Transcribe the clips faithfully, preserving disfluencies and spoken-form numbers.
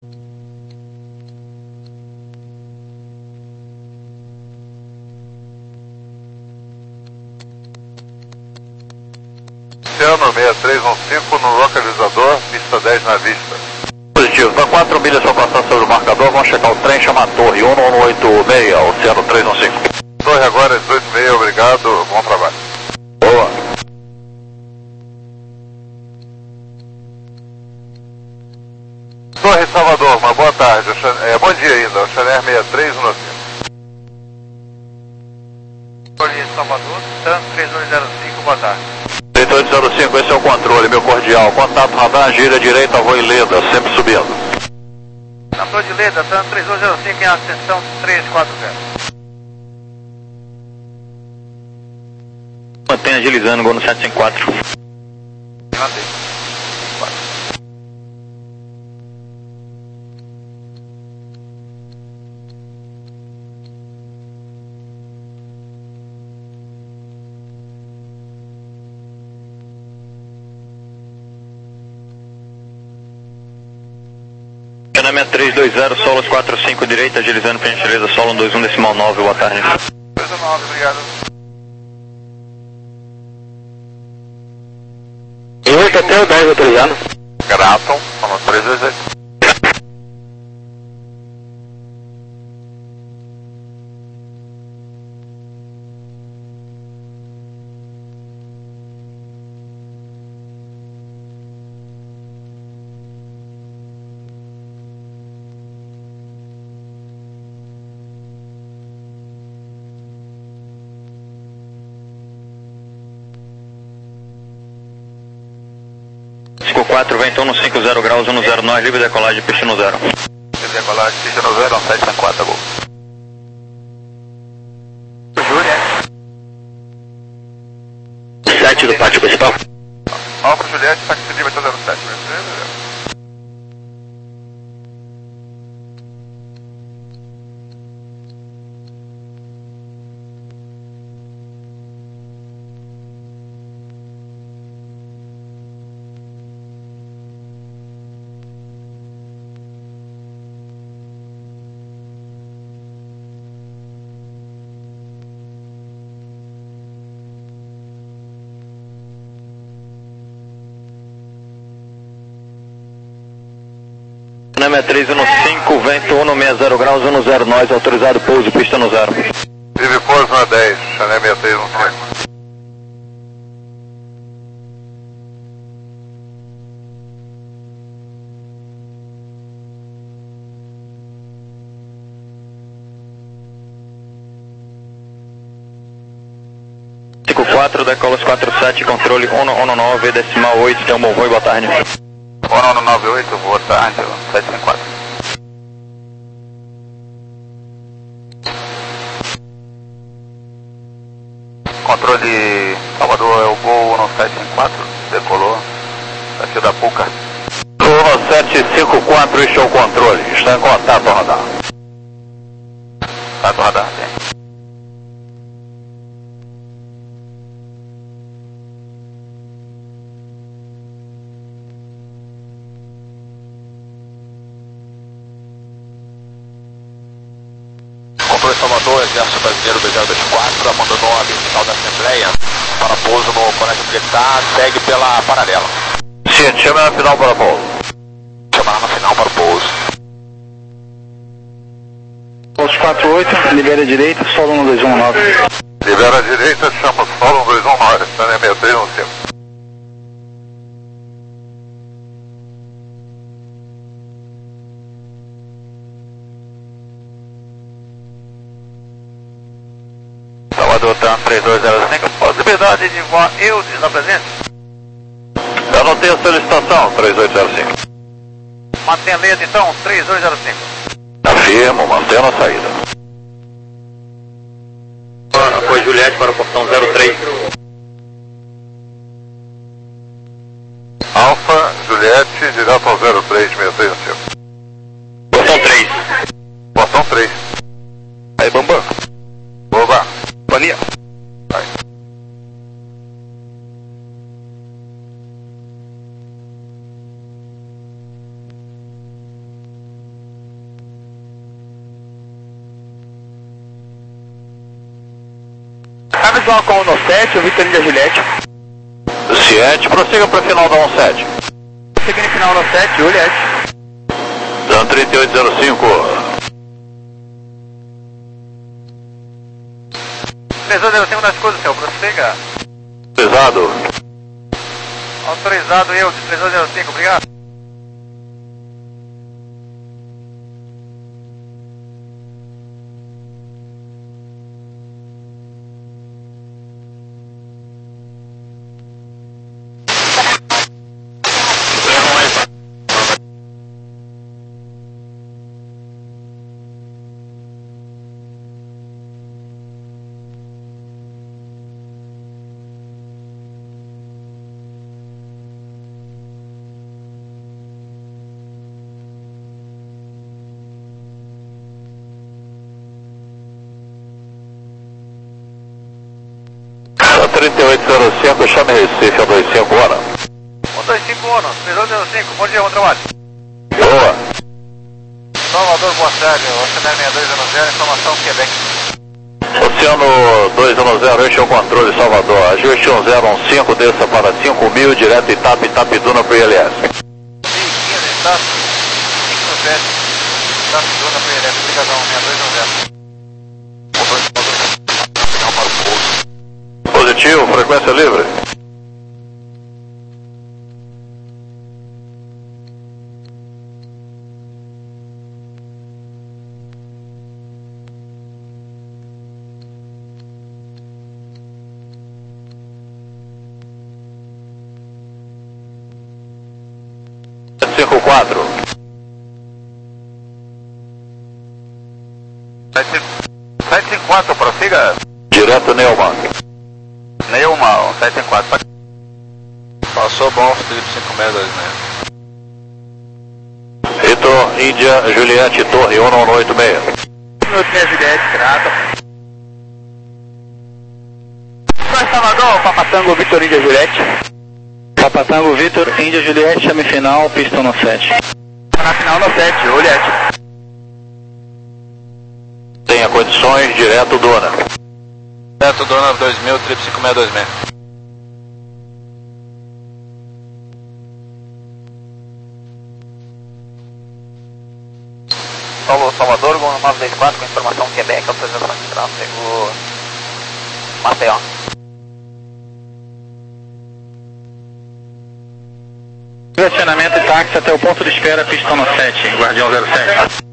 Oceano seis três um cinco no localizador, pista dez na vista. Positivo, está quatro milhas para passar sobre o marcador, vamos checar o trem, chama a torre, um um oito seis, Oceano três um cinco. Torre agora, dezoito e meia, obrigado, bom trabalho. Boa. Torre Salvador, uma boa tarde, é, bom dia ainda, o Chanel seis três um cinco. Torre Salvador, TAM três oito zero cinco, boa tarde. três oito zero cinco, esse é o controle, meu cordial. Contato radar, gira direita, voo em Leda, sempre subindo. Na torre de Leda, TAM três oito zero cinco em ascensão três quatro zero. Mantém agilizando, gol no sete cinco quatro. Mantém. Canamento três dois zero, Solos quatro cinco direita, agilizando para gentileza, Solo um dois um decimal nove, boa tarde. dois um nove, obrigado. oito até o dez, autorizado. Graton, falando três dois oito. cinco quatro, vento um cinco zero graus, um zero nove, livre decolagem, pista no zero. Livre decolagem, pista no zero, sete cinco quatro, gol. Juliette. sete do pátio principal. Alfa Juliette, táxi livre até zero sete, beleza? Canamento três um cinco, vento um seis zero graus, um zero nove, autorizado pouso, pista no zero. Livre pouso na dez, Chanel seis três um cinco. cinco quatro, decolas quatro sete, controle um um nove, decimal oito, tem um bom voo, boa tarde. um nove oito, boa tarde, sete cinco quatro. Controle Salvador, é o Gol um sete cinco quatro, decolou, aqui da Puca. um sete cinco quatro, este é o controle, está em contato radar. Contato radar, tem. Controle Salvador, Exército Brasileiro dois zero dois quatro, abandonou a vertical da Assembleia para pouso no Colégio Militar, segue pela paralela. Sim, chama na final para pouso. Chamará na final para o pouso. Pouso quatro oito, libera a direita, solo um dois um nove. Libera a direita, chama solo um dois um nove, Chanel seis três um cinco. Salvador, TAM três dois zero cinco, possibilidade de voar Eudes na presença? Eu não tenho solicitação, três oito zero cinco. Mantenha lenta então, três dois zero cinco. Afirmo, mantendo a saída. Foi Juliette para o portão zero três. Alfa, Juliette, direto ao zero três, seis três um cinco. Portão três. Portão três. Aí, Bambam. Oba. Mania. Vai. visual com o sete, o Vitor Índia Juliette. sete, prossiga para final da um sete. Seguindo final da sete, Juliette. Dan trinta e oito zero cinco. três dois zero cinco nas coisas, senhor, prossiga. Autorizado. Autorizado eu, de três dois zero cinco, obrigado. trinta e oito zero cinco, chame Recife, um dois cinco, hora. um dois cinco, ONU, três dois zero cinco, bom dia, bom trabalho. Boa. Salvador, boa tarde, Oceano seis dois zero zero, informação Quebec. Oceano dois um zero, este é o controle Salvador. Ajuste um zero um cinco, desça para cinco mil, direto Itap, Itapiduna para o I L S. mil e quinze, Itap, cinco sete, Itapiduna para o I L S, obrigadão, seis dois um zero. Positivo, frequência livre. cinco quatro. sete cinco quatro, prossiga. Direto Neumann. Neumann, sete cinco quatro. Passou bom, Felipe cinco seis dois seis. Vitor, Índia, Juliette, Torre, um um oito seis. Vitor Índia Juliette, grata. São Salvador, Papatango, Vitor Índia Juliette. Papatango, Vitor Índia Juliette, chame final, pista no sete. Na final no sete, Juliette. Tenha condições, direto Dona. Direto Dona dois mil, triplo cinco seis dois seis. Paulo Salvador, Gol nove dois quatro, com informação Quebec, autorização de tráfego Maceió. Direcionamento táxi até o ponto de espera, pista no sete, Guardião zero sete.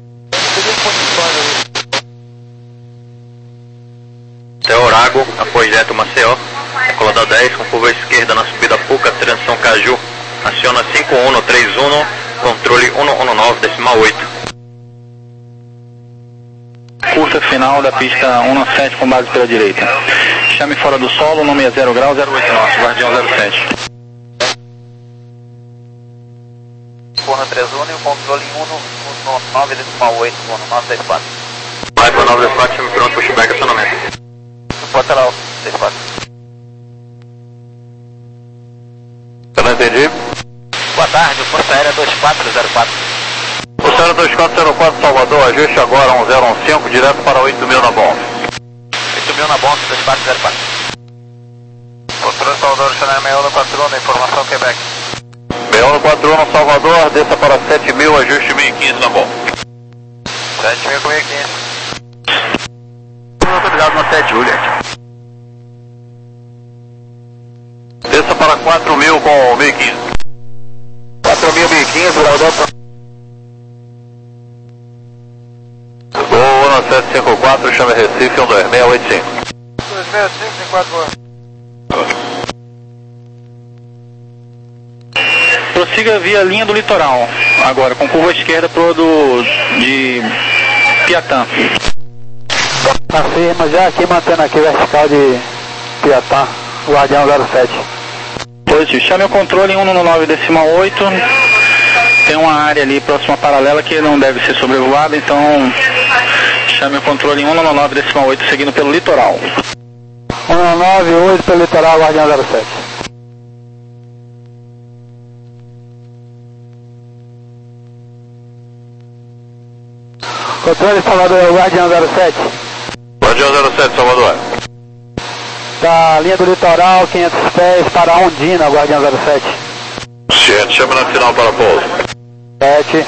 Até Orago, apoio direto Maceió, colada dez, com curva esquerda na subida Puca, transição Caju, aciona cinco um três um, controle um um nove, decimal oito. Curta final da pista um sete com base pela direita. Chame fora do solo, nome é zero grau, zero oito nove, Guardião zero sete. um três um e o controle um um nove, decimal oito, um nove dois quatro. Vai para nove dois quatro, chame pronto, pushback, acionamento. Bota lá o dois quatro. Eu não entendi. Boa tarde, Força Aérea dois quatro zero quatro. Oceano dois quatro zero quatro, Salvador, ajuste agora um zero um cinco, direto para oito mil na bomba. oito mil na bomba, dois quatro zero quatro. Controle Salvador, Chanel seis um quatro um, informação Quebec. seis um quatro um, Salvador, desça para sete mil, ajuste mil e quinze na bomba. sete mil com mil e quinze. Autorizado no sete, Juliette. Desça para quatro mil com mil e quinze. quatro mil, mil e quinze, Laudão. Gol um sete cinco quatro, chame Recife, um dois seis oito cinco. dois seis cinco, cinco quatro horas. Prossiga via linha do litoral, agora com curva esquerda pro do de Piatã. Tá firme já aqui, mantendo aqui vertical de Piatã, Guardião zero sete. Positivo, chame o controle um um nove decimal oito. Tem uma área ali próxima paralela que não deve ser sobrevoada, então chame o controle um um nove decimal oito seguindo pelo litoral. um um nove oito pelo litoral, Guardião zero sete. Controle Salvador, Guardião zero sete. Guardião zero sete, Salvador. da linha do litoral, quinhentos pés, para Ondina, Guardião zero sete. Ciente, chama na final para pouso. sete.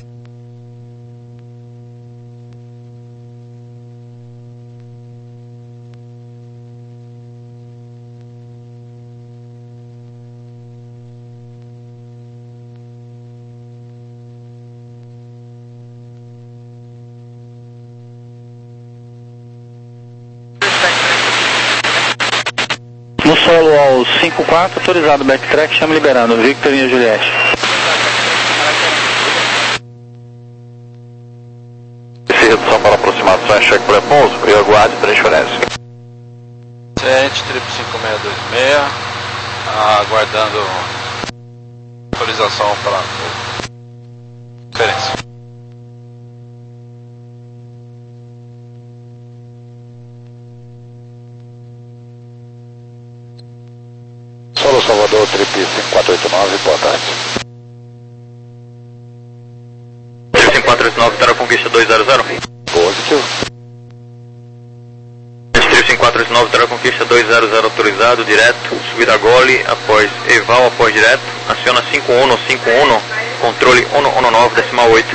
No solo ao cinco quatro, autorizado backtrack, chama liberando, Victor e Juliette. Esse redução para aproximação é cheque pré-pouso e aguarde transferência. Ciente, triplo cinco seis dois seis, aguardando autorização para transferência. Solo Salvador, triplo cinco quatro oito nove, boa tarde. triplo cinco quatro oito nove, Terra Conquista dois zero zero. Positivo. triplo cinco quatro oito nove, Terra Conquista dois zero zero, autorizado, direto, subida gole, após eval, após direto, aciona cinco um cinco um, controle um um nove, decimal oito.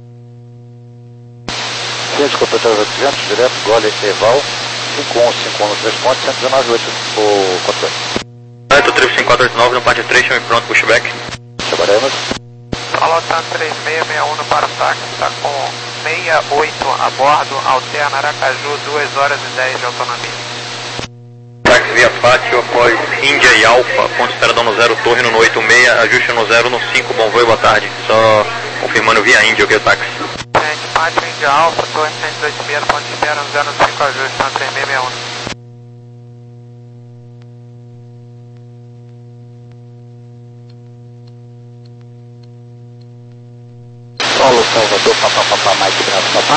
Ciente, completador duzentos, direto, gole, eval, cinco um cinco um, três pontos, cento e dezenove, oito, o controle. triplo cinco quatro oito nove, no parte três, chame pronto, pushback. Chamaremos. Solotan três seis seis um para o táxi, está com sessenta e oito a bordo, alterna Aracaju, duas horas e dez de autonomia. Táxi via Pátio, após Índia e Alfa, ponto esperadão no zero, torre no oito seis, ajuste no zero no cinco, bom voo e boa tarde. Só confirmando via Índia, ok, táxi. Gente, Pátio, Índia, Alfa, torre cento e oito seis, ponto espera no zero no cinco, ajuste na três seis seis um. Solo Salvador, papá, papá, Mike, braço, papá.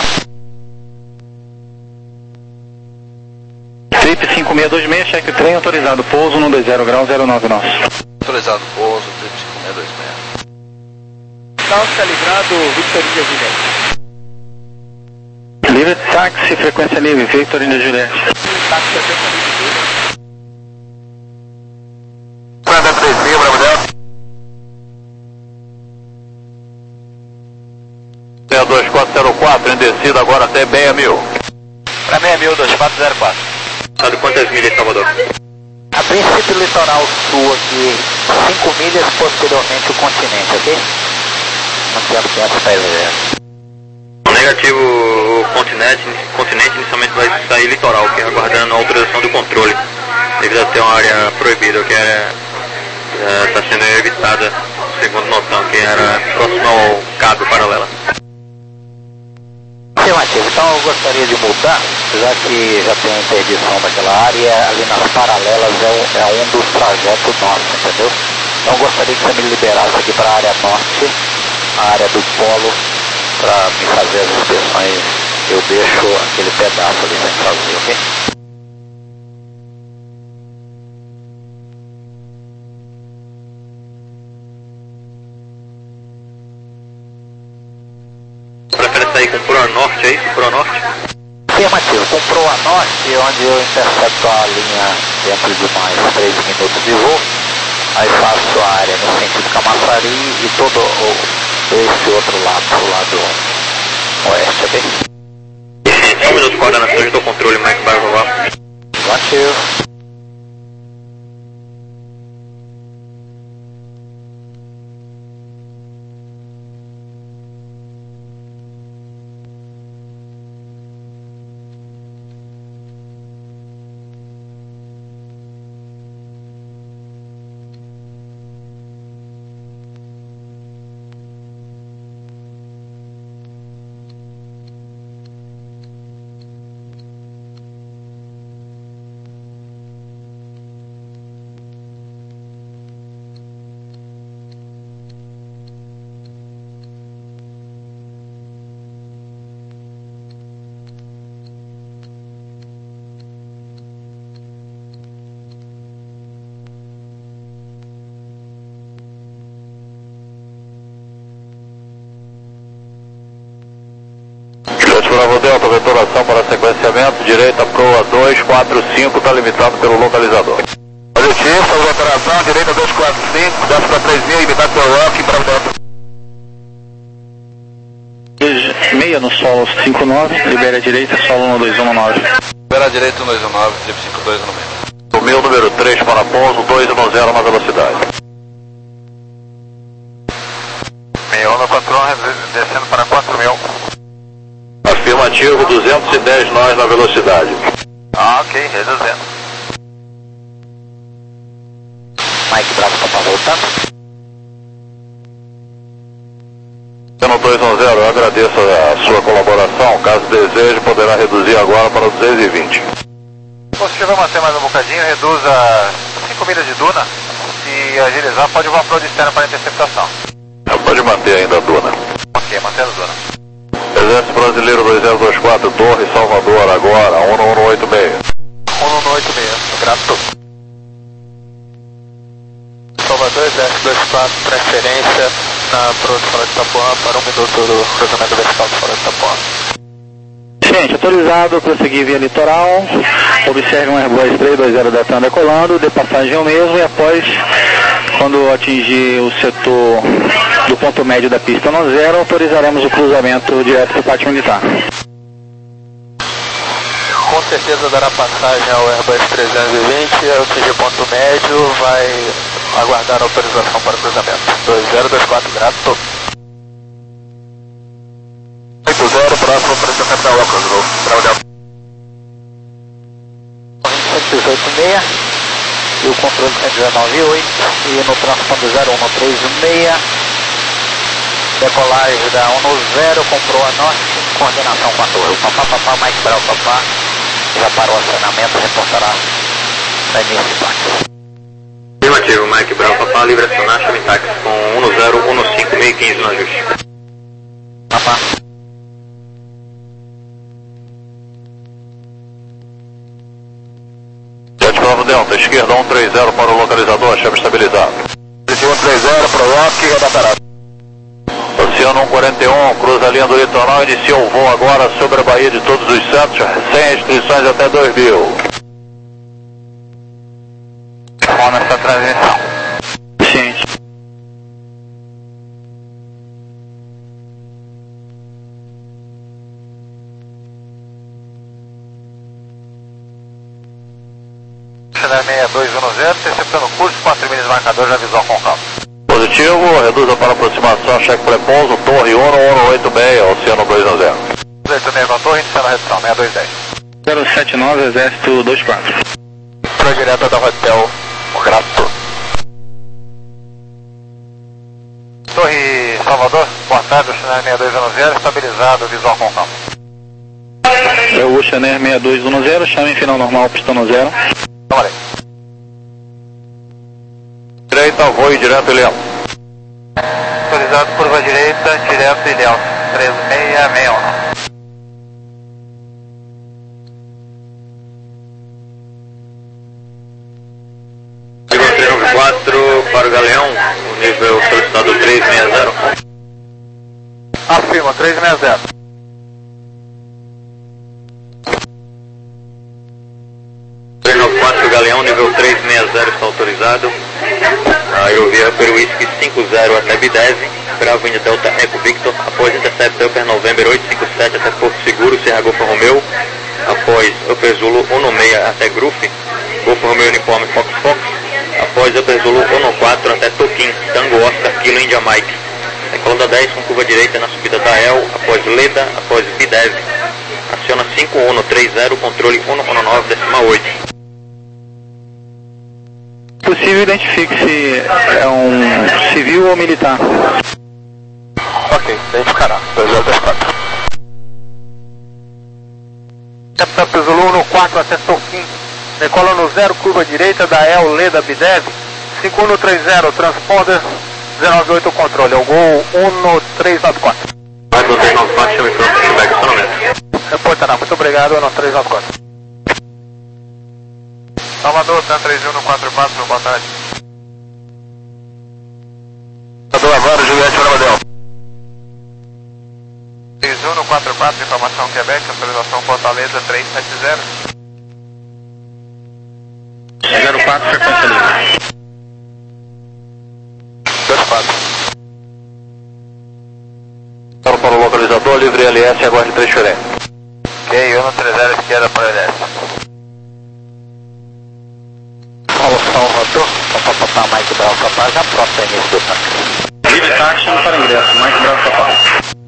Trip cinco seis dois seis, cheque trem, autorizado, pouso no dois zero grau zero nove nosso. Autorizado pouso, triplo cinco seis dois seis. Salve calibrado, Victor e Juliette. Livre táxi, frequência livre, Victor e Juliette. Táxi, frequência livre. quarenta e três mil, Bravo Delta. seis dois quatro zero quatro, em descida agora até seis mil. Para seis mil, dois quatro zero quatro. Sabe quantas milhas, Salvador? A princípio litoral sul aqui, cinco milhas, posteriormente o continente, ok? Mantendo quinhentos pés zero. Negativo, o continente, continente inicialmente vai sair litoral, que é aguardando a autorização do controle, devido a ter uma área proibida, que está sendo evitada, segundo notão, que era próximo ao cabo paralelo. Afirmativo, então eu gostaria de mudar, já que já tem a interdição daquela área, ali nas paralelas é um, é um dos trajetos nossos, entendeu? Então eu gostaria que você me liberasse aqui para a área norte, a área do polo, para me fazer as inspeções. Eu deixo aquele pedaço ali sem fazer, ok? Prefere sair com proa norte, é isso? Proa norte? Afirmativo, com proa norte, onde eu intercepto a linha dentro de mais três minutos de voo, aí faço a área no sentido Camaçari e todo o, esse outro lado, o lado oeste, ok? Um minuto, coordenação de controle, Mike Barrovar. Afirmativo. Delta, vetoração para sequenciamento, direita proa dois quatro cinco, está limitado pelo localizador. Positivo, vetoração, direita dois quatro cinco, desce para três mil, limitado pelo rock, para Delta. Meia no solo cinco nove, libera a direita, solo um dois um nove. Libera a direita um dois um nove, trip cinco dois no meio. Sumiu número três para pouso, dois um zero na velocidade. Meio no controle, descendo para quatro mil. Afirmativo, duzentos e dez nós na velocidade. Ah, ok, reduzindo. Mike Bravo, Papa voltando. Seno dois um zero, eu agradeço a sua colaboração. Caso deseje, poderá reduzir agora para duzentos e vinte. Positivo, vai manter mais um bocadinho, reduza cinco milhas de duna. Se agilizar, pode voar para o externo para interceptação. Pode manter ainda a duna. Ok, mantendo a duna. Exército Brasileiro dois zero dois quatro, Torre, Salvador, agora, um um oito seis. um um oito seis, grato. Salvador, Exército dois quatro, preferência na proa de Fora de Itapuã para um minuto do cruzamento vertical de Fora de Itapuã. Gente, autorizado, prosseguir via litoral, observe um Airbus três dois zero Delta decolando, dê passagem ao mesmo e após, quando atingir o setor do ponto médio da pista no zero, autorizaremos o cruzamento direto para o pátio militar. Com certeza dará passagem ao Airbus trezentos e vinte, ao atingir ponto médio, vai aguardar a autorização para o cruzamento. dois zero dois quatro, grato. oito zero, próximo para o Capital Locos, vou trabalhar. cento e dezoito seis e o controle cento e dezenove oito e no transponder zero um três um seis, decolagem da um zero com proa norte, coordenação com a torre. Papá, papá, Mike Bravo, papá, já parou o acionamento, reportará da início de táxi. Afirmativo, Mike Bravo, papá, livre acionar, chame táxi com um zero um cinco meio quinze no ajuste. Papá. Bravo Delta, esquerda um três zero para o localizador, chame estabilizado. um três zero para o rock, roda parada. Oceano um quarenta e um, cruza a linha do litoral, inicia o voo agora sobre a Baía de Todos os Santos, sem restrições até dois mil. Bom nessa transição. Gente. seis dois um zero, interceptando curso, quatro milhas marcador, já visual com calma. Positivo, reduza para aproximação, cheque prepouso, Torre um um oito seis, Oceano dois um zero. oito seis com a torre, iniciando a redução, seis dois dez. zero sete nove, Exército dois quatro. Para direta da Hotel, grato. Torre Salvador, boa tarde, Oceaner seis dois um zero, estabilizado, visual com calma. É o Oceaner seis dois um zero, chame em final normal, pistão no zero. Vamos aí. Direita, voe direto, Ilhéus. Autorizado, curva direita, direto Ilhéus, três seis seis um. três nove quatro para o Galeão, o nível solicitado três seis zero. Afirma, três seis zero. três nove quatro Galeão, nível três seis zero está autorizado. Aerovia Peruísque cinco zero até Bidese, Bravo India Delta Eco Victor, após Intercept Upper November oito cinco sete até Porto Seguro, Serra Golfo Romeu, após Upper Zulu um seis até Grufe, Golfo Romeu Uniforme Fox Fox, após Upper Zulu um quatro até Toquim, Tango Oscar Kilo India Mike, decolando dez com curva direita na subida da El, após Leda, após Bidese, aciona cinco um três zero, controle um um nove decimal oito. Possível, identifique se é um civil ou militar. Ok, identificará, dois zero dois quatro. Capitão Zulu um quatro até Toquim, decola no zero, curva direita da El, Leda, Bideve, cinco um três zero, transponder zero nove oito, controle, é o Gol um três nove quatro. Vai do três nove quatro, chame pronto, feedback acionamento. Reportará, muito obrigado, um três nove quatro. Salvador, T três um quatro quatro, boa tarde. Salvador, agora, Juliette, Bravo Delta. três um um quatro quatro, informação Quebec, autorização Fortaleza três sete zero. zero quatro, frequência livre. dois quatro. Para o localizador, livre L S, aguarde transferência. Ok, um três zero esquerda para L S. Paulo Salvador, papapá, Mike Bravo, papá, já pronto para início do tanque. Livre taxa para ingresso, Mike Bravo Papá.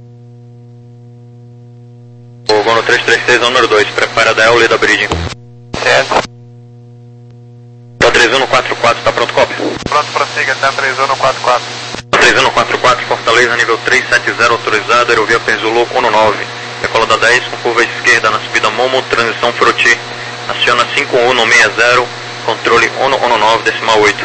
O Gono três três três, número dois, prepara da L da Bridge. Certo. Tá três um quatro quatro, tá pronto, cópia? Pronto, prossiga, tá três um quatro quatro. três um quatro quatro, Fortaleza, nível três sete zero, autorizado, aerovia Perzulu um nove. Decola da dez com curva esquerda na subida Momo, transição Froti. Aciona cinco um seis zero, controle um um nove, decimal oito.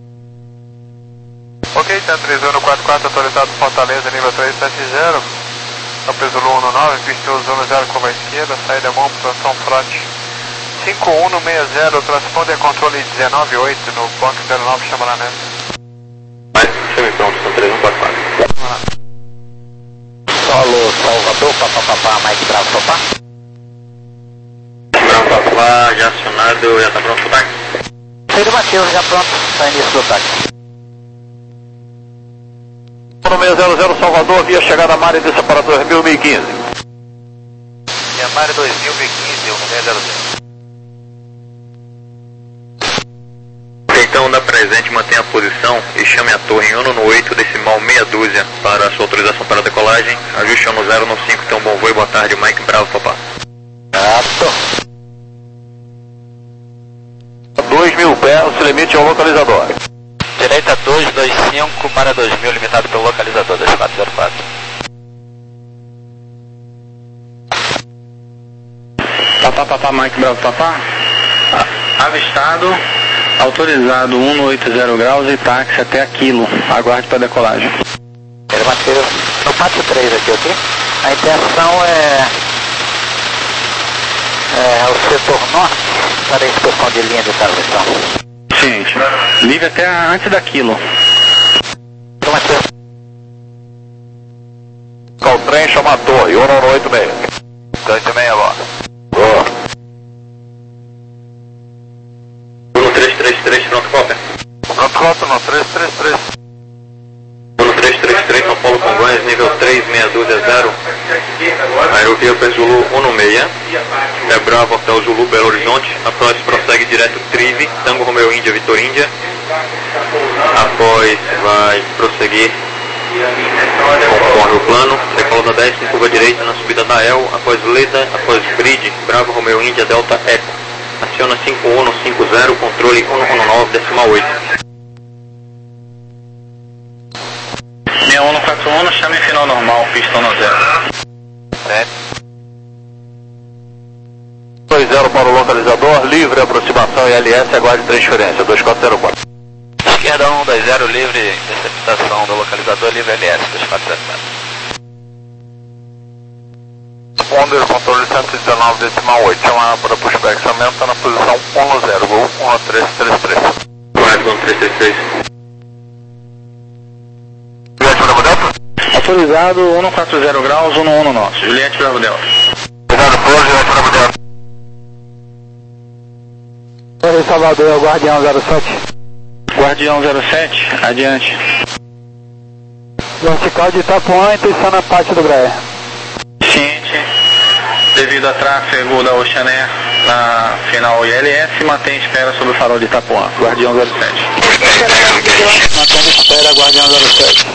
Ok, tá três um quatro quatro, autorizado Fortaleza, nível três sete zero. Lopes Zulu um nove, pista Zulu zero, curva esquerda, saída Momo, transição Froti. cinco um seis zero, transponder controle dezenove oito no ponto zero nove, chama lá nessa. Vai, chame pronto, são três um quatro quatro. Solo Salvador, papapá, Mike Bravo, papá. Bravo Papá, já acionado, já tá pronto pro táxi? Afirmativo, já pronto para início do táxi. seis zero zero Salvador, via chegada a Mare dessa para dois mil e quinze. Yamare dois mil e quinze, um seis zero zero. Então, da presente, mantenha a posição e chame a torre em um no oito, decimal meia dúzia, para a sua autorização para a decolagem. Ajuste no zero no cinco, então bom voo e boa tarde, Mike Bravo, papá. Certo. dois mil pés, se limite ao localizador. Direita dois dois cinco para dois mil, limitado pelo localizador dois quatro zero quatro. Papá, papá, Mike Bravo, papá. Avistado, autorizado um oito zero graus e táxi até aquilo. Aguarde para decolagem. Afirmativo. No pátio três aqui, ok? A intenção é, é o setor norte para a inspeção de linha de transmissão. Ciente. Livre até antes daquilo. Afirmativo. Caltrem, chama a torre, um no oito seis. oito seis, boa. Boa. Bruno três três três, pronto, cópia? Pronto, conta no três três três. Bruno três três três, São Paulo Congonhas, nível três seis dúzia zero. Aerovia Perzulu um seis. É Bravo, Hotel Zulu, Belo Horizonte. Após prossegue direto Trive, Tango Romeo Índia, Vitor Índia. Após vai prosseguir conforme o plano. Decola da dez com curva direita na subida da El. Após Leda, após Bridge, Bravo Romeo Índia, Delta Eco. Aciona cinco um cinco zero, controle um um nove, decimal oito. seis um quatro um, chame final normal, pista no zero. Certo. dois zero para o localizador, livre aproximação e L S, aguarde transferência, dois quatro zero quatro. Esquerda um dois zero, livre, interceptação do localizador, livre L S, dois quatro zero quatro. Responder, controle cento e dezenove, decimal oito, chamada para pushback, chamamento está na posição um zero, voo um três três três. Vai, Bruno três três três. Autorizado um quatro zero graus, um no nosso. Juliette Bravo Delta. Obrigado, por Juliette Bravo Delta. Oi, Salvador, Guardião zero sete. Guardião zero sete, adiante. Vertical de Itapuã, intenção na parte do Graé. Ciente. Devido a tráfego da Oceanair na final I L S, mantém espera sobre o farol de Itapuã. Guardião zero sete. Mantendo espera, Guardião zero sete.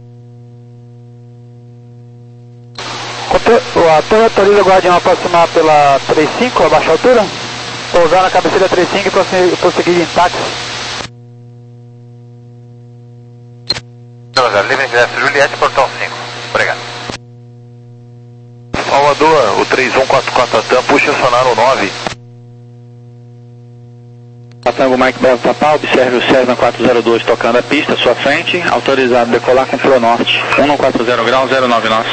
A torre autoriza o Guardião a aproximar pela trinta e cinco, a baixa altura. Pousar na cabeceira trinta e cinco e prosseguir, prosseguir em táxi. Livre ingresso, Juliette, portão cinco. Obrigado. Salvador, o três um quatro quatro Atam, puxa o sonar nove. Tango Mike Bravo Papá, observe o Cessna quatro zero dois tocando a pista à sua frente, autorizado a decolar com Pronorte, um quatro zero graus, zero nove nós.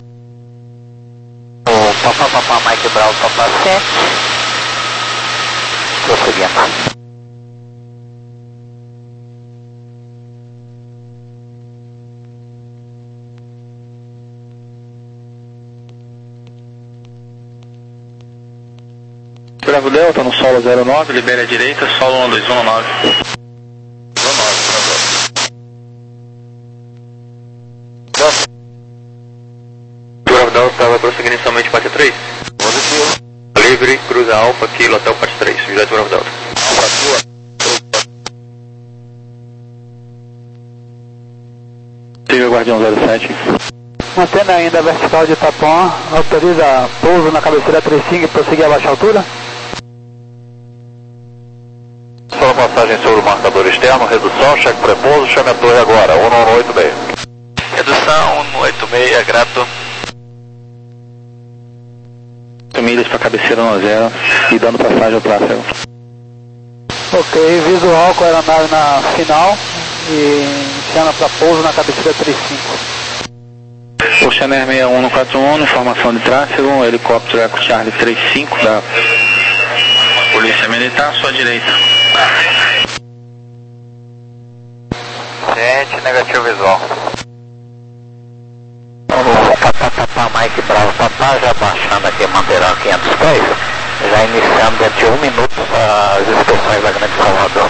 O Papá Papá Mike Bravo Papá sete. Prosseguindo. Bravo Delta no solo zero nove, libere a direita, solo um dois um nove. Bravo Delta vai prosseguir inicialmente P A T três. Positivo. Livre, cruza Alfa, Kilo até o P A T três, direto Bravo Delta. Siga Guardião zero sete. Mantendo ainda a vertical de Itapuã, autoriza pouso na cabeceira trinta e cinco e prosseguir a baixa altura? Só passagem sobre o marcador externo, redução, cheque pré-pouso, chame a torre agora, um um oito seis. Redução um oito seis, grato. Milhas para cabeceira no zero e dando passagem ao tráfego. Ok, visual com a aeronave na final e chama para pouso na cabeceira trinta e cinco. Oceaner sessenta e um no quatro um, informação de tráfego, helicóptero Eco Charlie trinta e cinco da Polícia Militar à sua direita. Gente, negativo visual. Papá, Mike Bravo, papá, já baixando aqui Manteirão quinhentos e três, já iniciando dentro de um minuto as inspeções da Grande Salvador.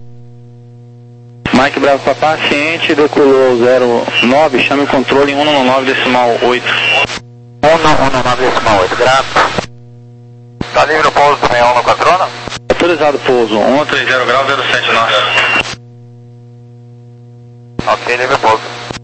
Mike Bravo Papá, ciente, decolou zero nove, chame o controle em um um nove decimal oito. um um nove decimal oito, grato. Tá livre o pouso do sessenta e um no quatrona? Autorizado pouso, um trinta grau zero sete norte. Ok, livre o pouso.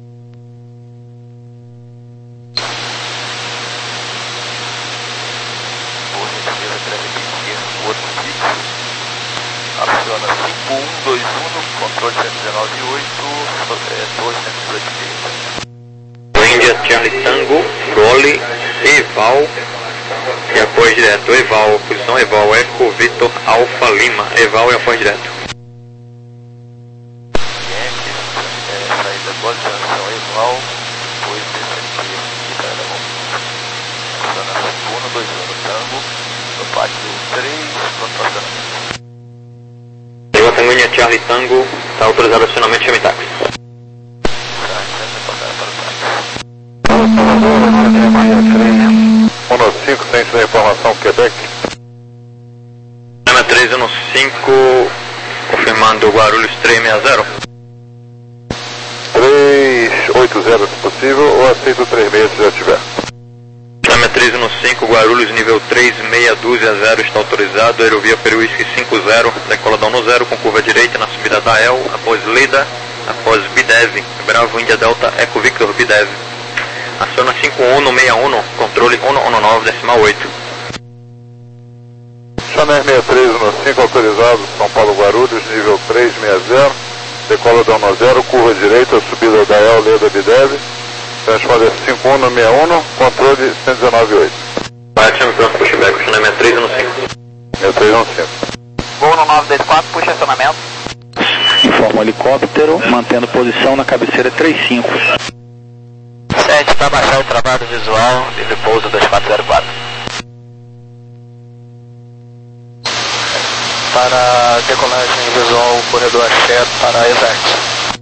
Aciona cinco um dois um, controle cento e dezenove ponto oito, torre cento e dezoito. India Charlie Tango, Gole, Eval e apoio direto. Eval, posição Eval, Eco Vitor Alfa Lima. Eval e apoio direto. Gente, é, saída boa atenção Eval, depois desse aqui, que era bom. Aciona cinco um dois um Tango, no pátio três, pronto acionamento. Lima Tanguinha Charlie Tango, está autorizado acionamento chame táxi. um cinco, centro da informação Quebec. Lima três um cinco, confirmando Guarulhos três seis zero. três oito zero se possível, ou aceito três seis se já tiver. Lima três um cinco, Guarulhos nível três meia dúzia zero está autorizado. Aerovia Peruísque cinco zero, decoladão no zero com curva direita na subida da E L, após Lida, após Bidev, Bravo Índia Delta Eco Victor Bidev. Aciona cinco um no sessenta e um, controle um um nove decimal oito. Chanel sessenta e três um cinco autorizado, São Paulo Guarulhos, nível três seis zero, decola da um zero, curva direita, subida da E L, Leda Bidev, transponder cinco um no sessenta e um, controle cento e dezenove ponto oito. Vai, chame pronto, puxa back, Chanel sessenta e três um cinco. sessenta e três um cinco. Voo no nove dois quatro, puxa acionamento. Informa o helicóptero, mantendo posição na cabeceira trinta e cinco. sete, para baixar o trabalho visual, livre pouso dois quatro zero quatro. Para decolagem visual, corredor Axé para Evert.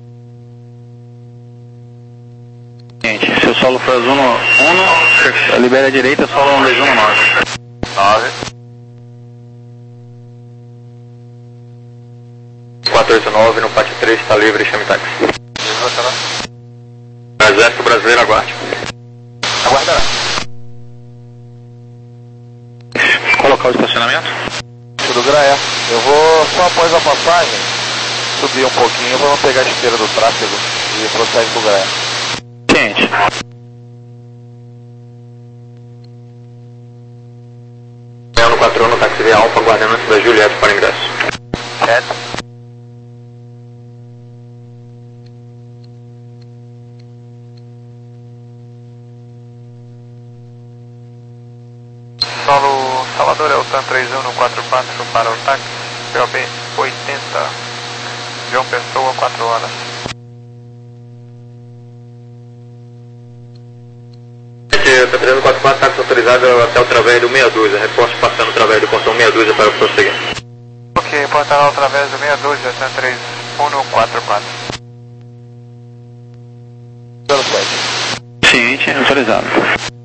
Gente, seu solo for azul no um, libera a direita, solo um dois um nove. nove. quatro oito nove no P A T três, está livre, chame táxi. Exército Brasileiro, aguarde. Aguardará. Colocar o estacionamento? Tudo Graé. Eu vou, só após a passagem, subir um pouquinho para não pegar a esteira do tráfego e prossegue pro Graé. Gente. No quatro um no táxi via Alfa, aguardando antes da Juliette para ingresso. Certo. Solo Salvador, é o TAM três um no quatro quatro para o táxi, P O B oitenta, João Pessoa, quatro horas. T três um quatro quatro, táxi autorizado até o travesso do meia dúzia, reforço passando o travesso do portão meia dúzia para prosseguir. Ok, portará através do meia dúzia, TAM três um no quatro quatro. Ciente, autorizado.